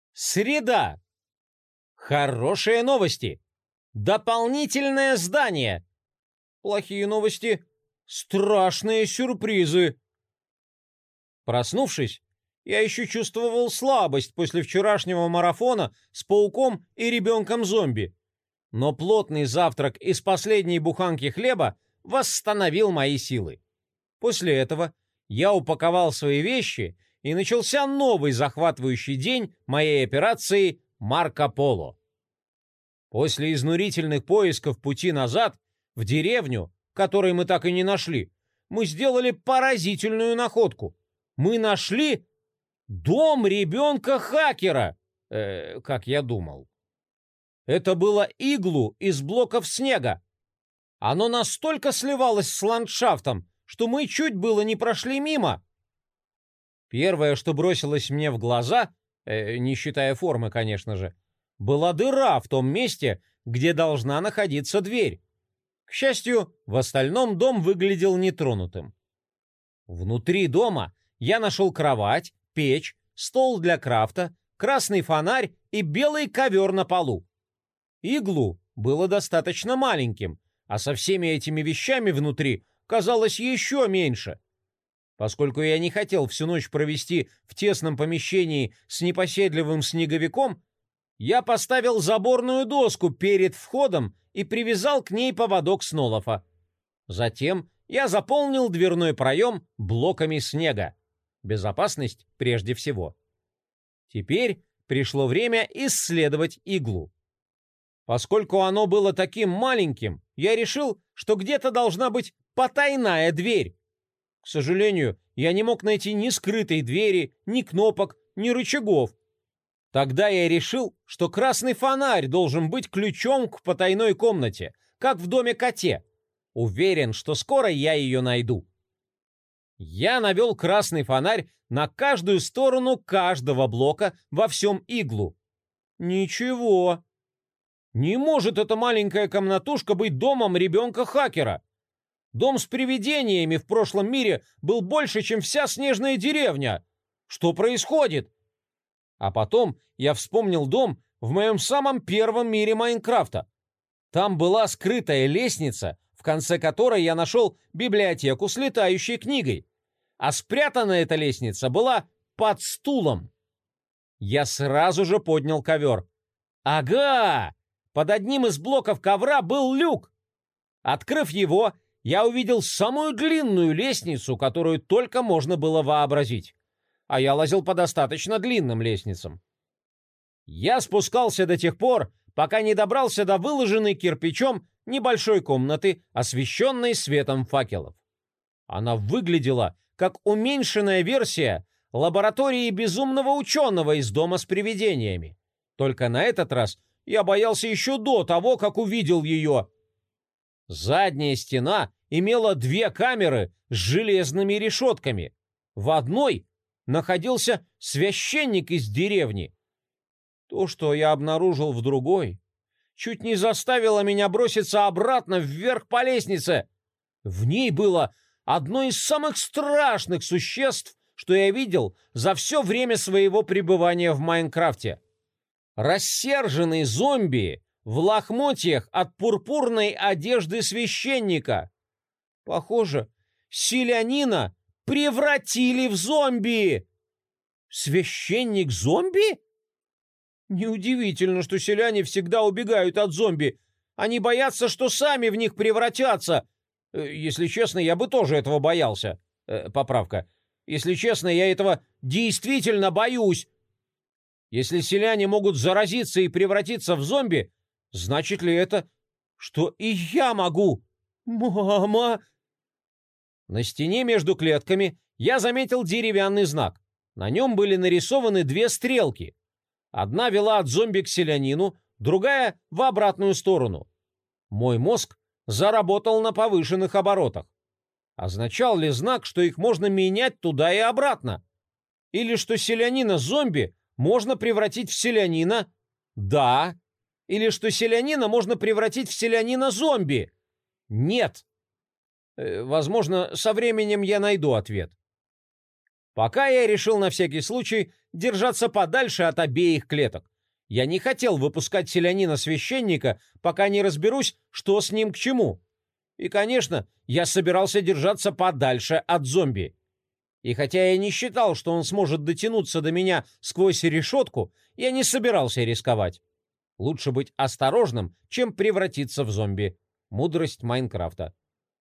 Среда. Хорошие новости. Дополнительное здание. Плохие новости. Страшные сюрпризы. Проснувшись, я еще чувствовал слабость после вчерашнего марафона с пауком и ребенком-зомби. Но плотный завтрак из последней буханки хлеба восстановил мои силы. После этого я упаковал свои вещи, и начался новый захватывающий день моей операции «Марко Поло». После изнурительных поисков пути назад, в деревню, которой мы так и не нашли, мы сделали поразительную находку. Мы нашли дом ребенка-хакера, как я думал. Это было иглу из блоков снега. Оно настолько сливалось с ландшафтом, что мы чуть было не прошли мимо. Первое, что бросилось мне в глаза, не считая формы, конечно же, была дыра в том месте, где должна находиться дверь. К счастью, в остальном дом выглядел нетронутым. Внутри дома я нашел кровать, печь, стол для крафта, красный фонарь и белый ковер на полу. Иглу было достаточно маленьким, а со всеми этими вещами внутри казалось еще меньше. Поскольку я не хотел всю ночь провести в тесном помещении с непоседливым снеговиком, я поставил заборную доску перед входом и привязал к ней поводок Снолофа. Затем я заполнил дверной проем блоками снега. Безопасность прежде всего. Теперь пришло время исследовать иглу. Поскольку оно было таким маленьким, я решил, что где-то должна быть потайная дверь. К сожалению, я не мог найти ни скрытой двери, ни кнопок, ни рычагов. Тогда я решил, что красный фонарь должен быть ключом к потайной комнате, как в доме-коте. Уверен, что скоро я ее найду. Я навел красный фонарь на каждую сторону каждого блока во всем иглу. Ничего. Не может эта маленькая комнатушка быть домом ребенка-хакера. Дом с привидениями в прошлом мире был больше, чем вся снежная деревня. Что происходит? А потом я вспомнил дом в моем самом первом мире Майнкрафта. Там была скрытая лестница, в конце которой я нашел библиотеку с летающей книгой. А спрятана эта лестница была под стулом. Я сразу же поднял ковер. Ага! Под одним из блоков ковра был люк. Открыв его, я увидел самую длинную лестницу, которую только можно было вообразить. А я лазил по достаточно длинным лестницам. Я спускался до тех пор, пока не добрался до выложенной кирпичом небольшой комнаты, освещенной светом факелов. Она выглядела как уменьшенная версия лаборатории безумного ученого из дома с привидениями. Только на этот раз я боялся еще до того, как увидел ее. Задняя стена имела 2 камеры с железными решетками. В одной находился священник из деревни. То, что я обнаружил в другой, чуть не заставило меня броситься обратно вверх по лестнице. В ней было одно из самых страшных существ, что я видел за все время своего пребывания в Майнкрафте. Рассерженный зомби в лохмотьях от пурпурной одежды священника. Похоже, селянина превратили в зомби. Священник-зомби? Неудивительно, что селяне всегда убегают от зомби. Они боятся, что сами в них превратятся. Если честно, я бы тоже этого боялся. Поправка. Если честно, я этого действительно боюсь. Если селяне могут заразиться и превратиться в зомби, значит ли это, что и я могу? Мама! На стене между клетками я заметил деревянный знак. На нем были нарисованы 2 стрелки. Одна вела от зомби к селянину, другая — в обратную сторону. Мой мозг заработал на повышенных оборотах. Означал ли знак, что их можно менять туда и обратно? Или что селянина-зомби можно превратить в селянина? Да. Или что селянина можно превратить в селянина-зомби? Нет. Возможно, со временем я найду ответ. Пока я решил на всякий случай держаться подальше от обеих клеток. Я не хотел выпускать селянина-священника, пока не разберусь, что с ним к чему. И, конечно, я собирался держаться подальше от зомби. И хотя я не считал, что он сможет дотянуться до меня сквозь решетку, я не собирался рисковать. Лучше быть осторожным, чем превратиться в зомби. Мудрость Майнкрафта.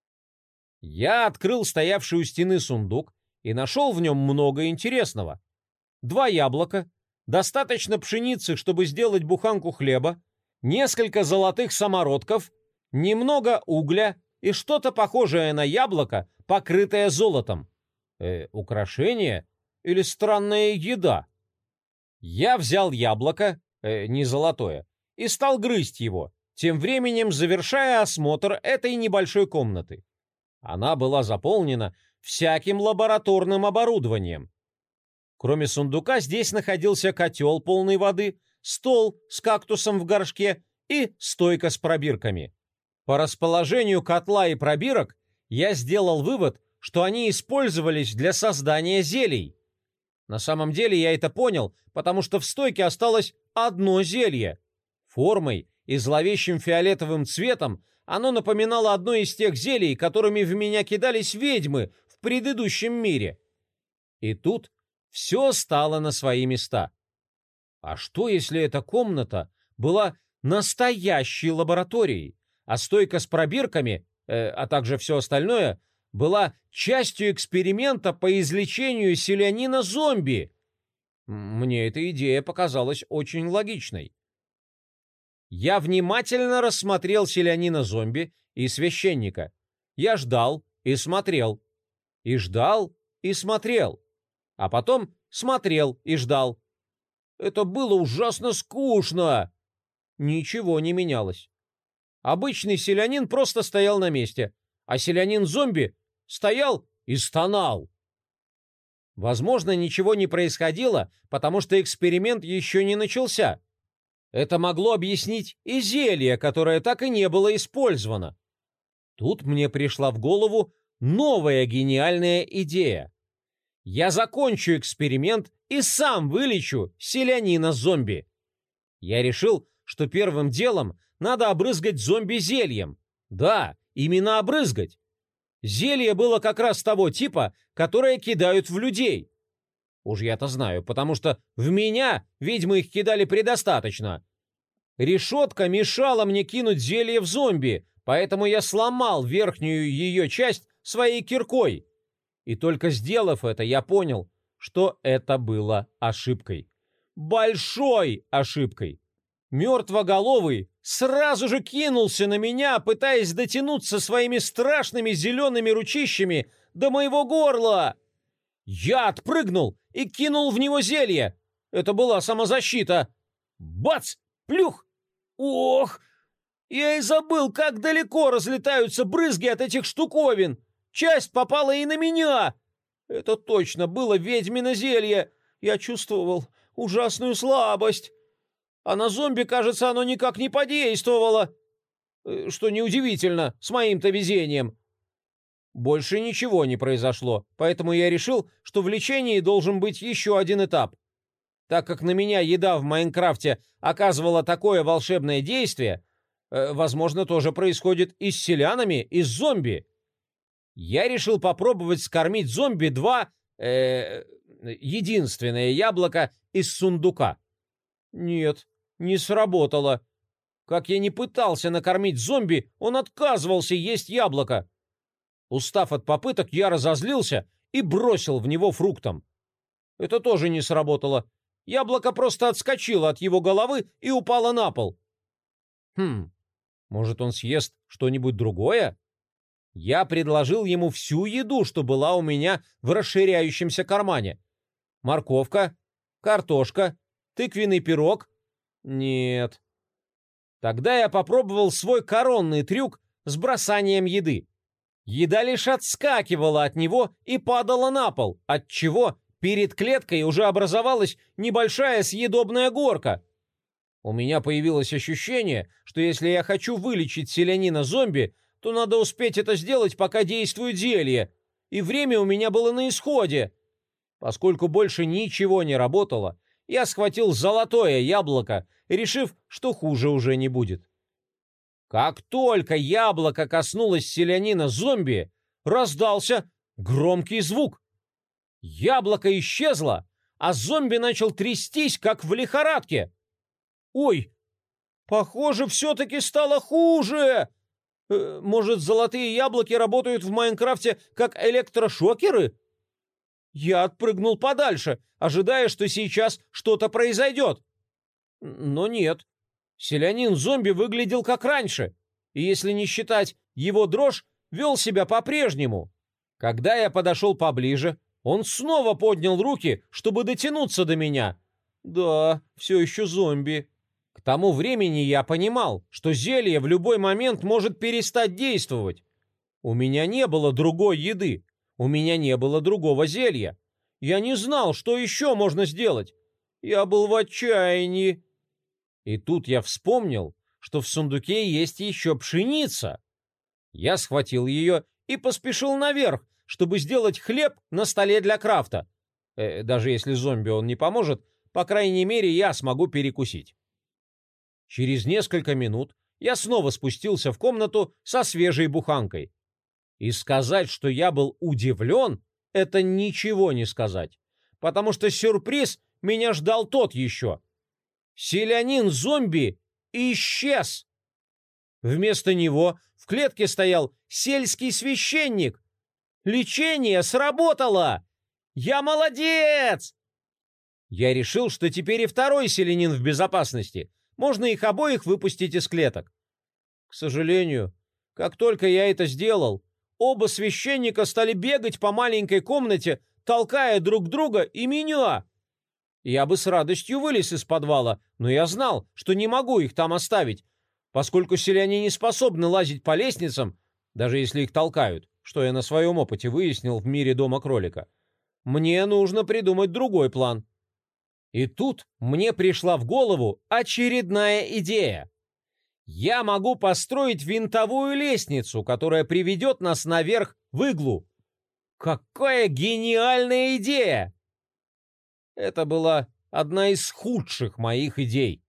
Я открыл стоявший у стены сундук и нашел в нем много интересного. 2 яблока, достаточно пшеницы, чтобы сделать буханку хлеба, несколько золотых самородков, немного угля и что-то похожее на яблоко, покрытое золотом. Украшение или странная еда? Я взял яблоко, не золотое, и стал грызть его, тем временем завершая осмотр этой небольшой комнаты. Она была заполнена всяким лабораторным оборудованием. Кроме сундука здесь находился котел полной воды, стол с кактусом в горшке и стойка с пробирками. По расположению котла и пробирок я сделал вывод, что они использовались для создания зелий. На самом деле я это понял, потому что в стойке осталось одно зелье. Формой и зловещим фиолетовым цветом оно напоминало одно из тех зелий, которыми в меня кидались ведьмы в предыдущем мире. И тут все стало на свои места. А что, если эта комната была настоящей лабораторией, а стойка с пробирками, а также все остальное, была частью эксперимента по излечению селянина-зомби? Мне эта идея показалась очень логичной. Я внимательно рассмотрел селянина-зомби и священника. Я ждал и смотрел. И ждал и смотрел. А потом смотрел и ждал. Это было ужасно скучно. Ничего не менялось. Обычный селянин просто стоял на месте, а селянин-зомби стоял и стонал. Возможно, ничего не происходило, потому что эксперимент еще не начался. Это могло объяснить и зелье, которое так и не было использовано. Тут мне пришла в голову новая гениальная идея. Я закончу эксперимент и сам вылечу селянина-зомби. Я решил, что первым делом надо обрызгать зомби зельем. Да, именно обрызгать. Зелье было как раз того типа, которое кидают в людей. Уж я-то знаю, потому что в меня ведьмы их кидали предостаточно. Решетка мешала мне кинуть зелье в зомби, поэтому я сломал верхнюю ее часть своей киркой. И только сделав это, я понял, что это было ошибкой. Большой ошибкой. Мертвоголовый сразу же кинулся на меня, пытаясь дотянуться своими страшными зелеными ручищами до моего горла. Я отпрыгнул и кинул в него зелье. Это была самозащита. Бац! Плюх! Ох! Я и забыл, как далеко разлетаются брызги от этих штуковин. Часть попала и на меня. Это точно было ведьмино зелье. Я чувствовал ужасную слабость. А на зомби, кажется, оно никак не подействовало. Что неудивительно, с моим-то везением. Больше ничего не произошло, поэтому я решил, что в лечении должен быть еще один этап. Так как на меня еда в Майнкрафте оказывала такое волшебное действие, возможно, тоже происходит и с селянами, и с зомби. Я решил попробовать скормить зомби 2 единственное яблоко из сундука. Нет, не сработало. Как я не пытался накормить зомби, он отказывался есть яблоко. Устав от попыток, я разозлился и бросил в него фруктом. Это тоже не сработало. Яблоко просто отскочило от его головы и упало на пол. Может, он съест что-нибудь другое? Я предложил ему всю еду, что была у меня в расширяющемся кармане. Морковка, картошка, тыквенный пирог. Нет. Тогда я попробовал свой коронный трюк с бросанием еды. Еда лишь отскакивала от него и падала на пол, отчего перед клеткой уже образовалась небольшая съедобная горка. У меня появилось ощущение, что если я хочу вылечить селянина-зомби, то надо успеть это сделать, пока действует зелье, и время у меня было на исходе. Поскольку больше ничего не работало, я схватил золотое яблоко, решив, что хуже уже не будет. Как только яблоко коснулось селянина-зомби, раздался громкий звук. Яблоко исчезло, а зомби начал трястись, как в лихорадке. Ой, похоже, все-таки стало хуже. Может, золотые яблоки работают в Майнкрафте как электрошокеры? Я отпрыгнул подальше, ожидая, что сейчас что-то произойдет. Но нет. Селянин-зомби выглядел как раньше, и если не считать его дрожь, вел себя по-прежнему. Когда я подошел поближе, он снова поднял руки, чтобы дотянуться до меня. Да, все еще зомби. К тому времени я понимал, что зелье в любой момент может перестать действовать. У меня не было другой еды, у меня не было другого зелья. Я не знал, что еще можно сделать. Я был в отчаянии. И тут я вспомнил, что в сундуке есть еще пшеница. Я схватил ее и поспешил наверх, чтобы сделать хлеб на столе для крафта. Даже если зомби он не поможет, по крайней мере, я смогу перекусить. Через несколько минут я снова спустился в комнату со свежей буханкой. И сказать, что я был удивлен, это ничего не сказать, потому что сюрприз меня ждал тот еще. Селянин-зомби исчез. Вместо него в клетке стоял сельский священник. Лечение сработало! Я молодец! Я решил, что теперь и второй селянин в безопасности. Можно их обоих выпустить из клеток. К сожалению, как только я это сделал, оба священника стали бегать по маленькой комнате, толкая друг друга и меня. Я бы с радостью вылез из подвала, но я знал, что не могу их там оставить, поскольку селяне не способны лазить по лестницам, даже если их толкают, что я на своем опыте выяснил в мире дома кролика. Мне нужно придумать другой план. И тут мне пришла в голову очередная идея. Я могу построить винтовую лестницу, которая приведет нас наверх в иглу. Какая гениальная идея! Это была одна из худших моих идей.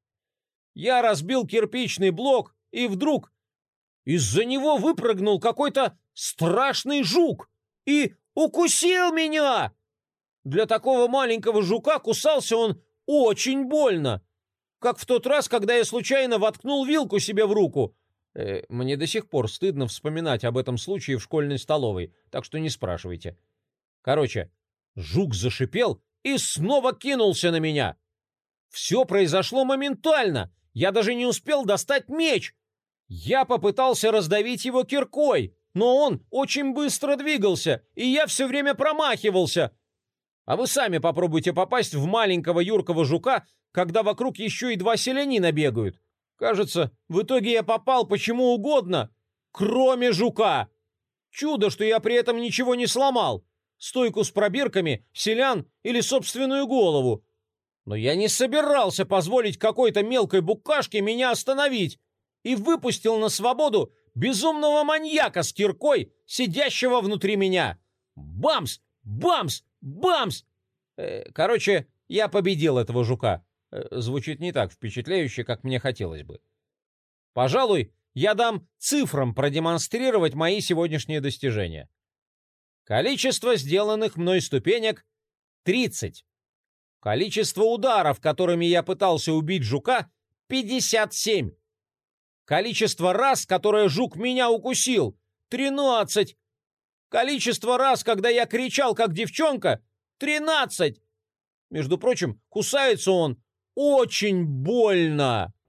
Я разбил кирпичный блок, и вдруг из-за него выпрыгнул какой-то страшный жук и укусил меня. Для такого маленького жука кусался он очень больно, как в тот раз, когда я случайно воткнул вилку себе в руку. Мне до сих пор стыдно вспоминать об этом случае в школьной столовой, так что не спрашивайте. Короче, жук зашипел и снова кинулся на меня. Все произошло моментально. Я даже не успел достать меч. Я попытался раздавить его киркой, но он очень быстро двигался, и я все время промахивался. А вы сами попробуйте попасть в маленького юркого жука, когда вокруг еще и два селянина бегают. Кажется, в итоге я попал почему угодно, кроме жука. Чудо, что я при этом ничего не сломал. Стойку с пробирками, селян или собственную голову. Но я не собирался позволить какой-то мелкой букашке меня остановить и выпустил на свободу безумного маньяка с киркой, сидящего внутри меня. Бамс! Бамс! Бамс! Короче, я победил этого жука. Звучит не так впечатляюще, как мне хотелось бы. Пожалуй, я дам цифрам продемонстрировать мои сегодняшние достижения. Количество сделанных мной ступенек — 30. Количество ударов, которыми я пытался убить жука — 57. Количество раз, которое жук меня укусил — 13. Количество раз, когда я кричал, как девчонка — 13. Между прочим, кусается он очень больно.